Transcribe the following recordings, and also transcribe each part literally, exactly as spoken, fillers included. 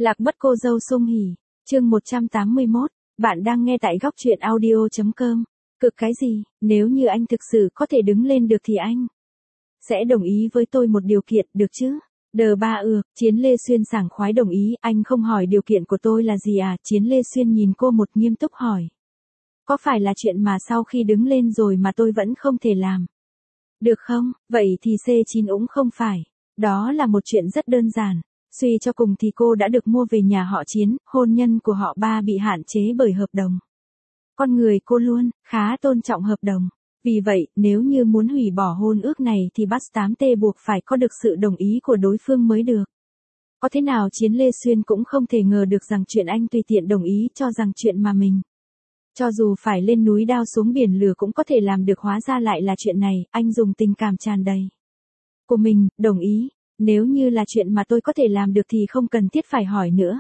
Lạc mất cô dâu sung hỉ, chương một trăm tám mươi mốt, bạn đang nghe tại góc truyện audio chấm com. Cực cái gì, nếu như anh thực sự có thể đứng lên được thì anh sẽ đồng ý với tôi một điều kiện, được chứ? Đờ ba ư, Chiến Lê Xuyên sảng khoái đồng ý, anh không hỏi điều kiện của tôi là gì à? Chiến Lê Xuyên nhìn cô một nghiêm túc hỏi. Có phải là chuyện mà sau khi đứng lên rồi mà tôi vẫn không thể làm? Được không, vậy thì xê chín cũng không phải. Đó là một chuyện rất đơn giản. Suy cho cùng thì cô đã được mua về nhà họ Chiến, hôn nhân của họ Ba bị hạn chế bởi hợp đồng. Con người cô luôn khá tôn trọng hợp đồng. Vì vậy, nếu như muốn hủy bỏ hôn ước này thì Bus tám T buộc phải có được sự đồng ý của đối phương mới được. Có thế nào Chiến Lê Xuyên cũng không thể ngờ được rằng chuyện anh tùy tiện đồng ý cho rằng chuyện mà mình cho dù phải lên núi đao xuống biển lửa cũng có thể làm được, hóa ra lại là chuyện này. Anh dùng tình cảm tràn đầy của mình, đồng ý. Nếu như là chuyện mà tôi có thể làm được thì không cần thiết phải hỏi nữa.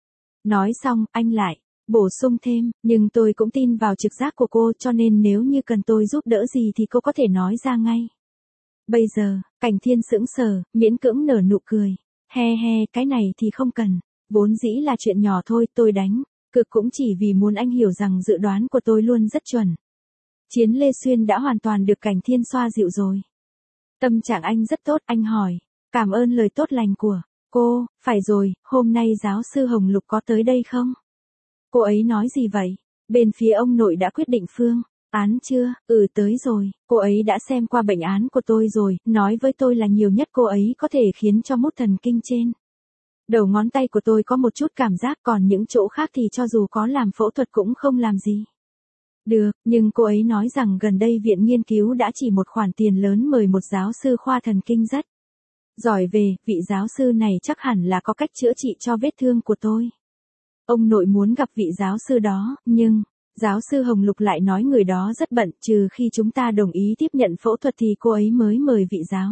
Nói xong, anh lại bổ sung thêm, nhưng tôi cũng tin vào trực giác của cô, cho nên nếu như cần tôi giúp đỡ gì thì cô có thể nói ra ngay. Bây giờ, Cảnh Thiên sững sờ, miễn cưỡng nở nụ cười. He he, cái này thì không cần. Vốn dĩ là chuyện nhỏ thôi, tôi đánh cực cũng chỉ vì muốn anh hiểu rằng dự đoán của tôi luôn rất chuẩn. Chiến Lê Xuyên đã hoàn toàn được Cảnh Thiên xoa dịu rồi. Tâm trạng anh rất tốt, anh hỏi. Cảm ơn lời tốt lành của cô. Phải rồi, hôm nay giáo sư Hồng Lục có tới đây không? Cô ấy nói gì vậy? Bên phía ông nội đã quyết định phương án chưa? Ừ, tới rồi. Cô ấy đã xem qua bệnh án của tôi rồi, nói với tôi là nhiều nhất cô ấy có thể khiến cho mút thần kinh trên đầu ngón tay của tôi có một chút cảm giác, còn những chỗ khác thì cho dù có làm phẫu thuật cũng không làm gì được. Nhưng cô ấy nói rằng gần đây viện nghiên cứu đã chỉ một khoản tiền lớn mời một giáo sư khoa thần kinh rất giỏi về, vị giáo sư này chắc hẳn là có cách chữa trị cho vết thương của tôi. Ông nội muốn gặp vị giáo sư đó, nhưng giáo sư Hồng Lục lại nói người đó rất bận, trừ khi chúng ta đồng ý tiếp nhận phẫu thuật thì cô ấy mới mời vị giáo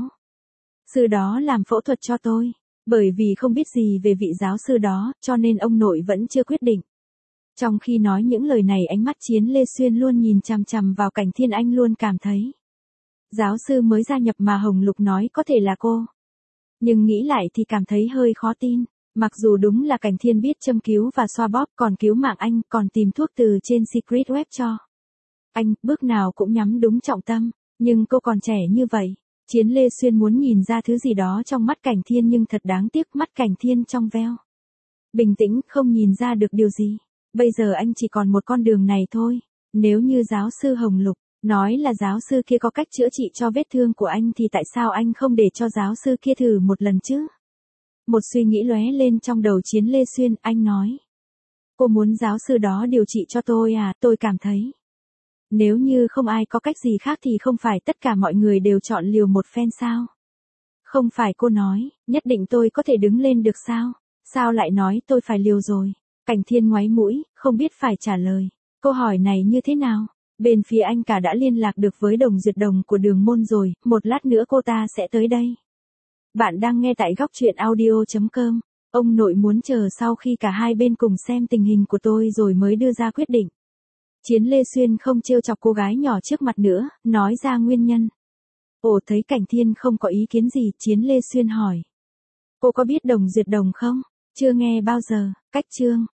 sư đó làm phẫu thuật cho tôi. Bởi vì không biết gì về vị giáo sư đó, cho nên ông nội vẫn chưa quyết định. Trong khi nói những lời này, ánh mắt Chiến Lê Xuyên luôn nhìn chằm chằm vào Cảnh Thiên, anh luôn cảm thấy giáo sư mới gia nhập mà Hồng Lục nói có thể là cô. Nhưng nghĩ lại thì cảm thấy hơi khó tin. Mặc dù đúng là Cảnh Thiên biết châm cứu và xoa bóp, còn cứu mạng anh, còn tìm thuốc từ trên Secret Web cho anh, bước nào cũng nhắm đúng trọng tâm. Nhưng cô còn trẻ như vậy. Chiến Lê Xuyên muốn nhìn ra thứ gì đó trong mắt Cảnh Thiên, nhưng thật đáng tiếc, mắt Cảnh Thiên trong veo bình tĩnh, không nhìn ra được điều gì. Bây giờ anh chỉ còn một con đường này thôi. Nếu như giáo sư Hồng Lục nói là giáo sư kia có cách chữa trị cho vết thương của anh thì tại sao anh không để cho giáo sư kia thử một lần chứ? Một suy nghĩ lóe lên trong đầu Chiến Lê Xuyên, anh nói. Cô muốn giáo sư đó điều trị cho tôi à? Tôi cảm thấy nếu như không ai có cách gì khác thì không phải tất cả mọi người đều chọn liều một phen sao? Không phải cô nói, nhất định tôi có thể đứng lên được sao? Sao lại nói tôi phải liều rồi? Cảnh Thiên ngoáy mũi, không biết phải trả lời. Câu hỏi này như thế nào? Bên phía anh cả đã liên lạc được với Đồng Duyệt Đồng của Đường Môn rồi, một lát nữa cô ta sẽ tới đây. Bạn đang nghe tại góc truyện audio chấm com. Ông nội muốn chờ sau khi cả hai bên cùng xem tình hình của tôi rồi mới đưa ra quyết định. Chiến Lê Xuyên không trêu chọc cô gái nhỏ trước mặt nữa, nói ra nguyên nhân. Ồ, thấy Cảnh Thiên không có ý kiến gì, Chiến Lê Xuyên hỏi. Cô có biết Đồng Duyệt Đồng không? Chưa nghe bao giờ. Cách chương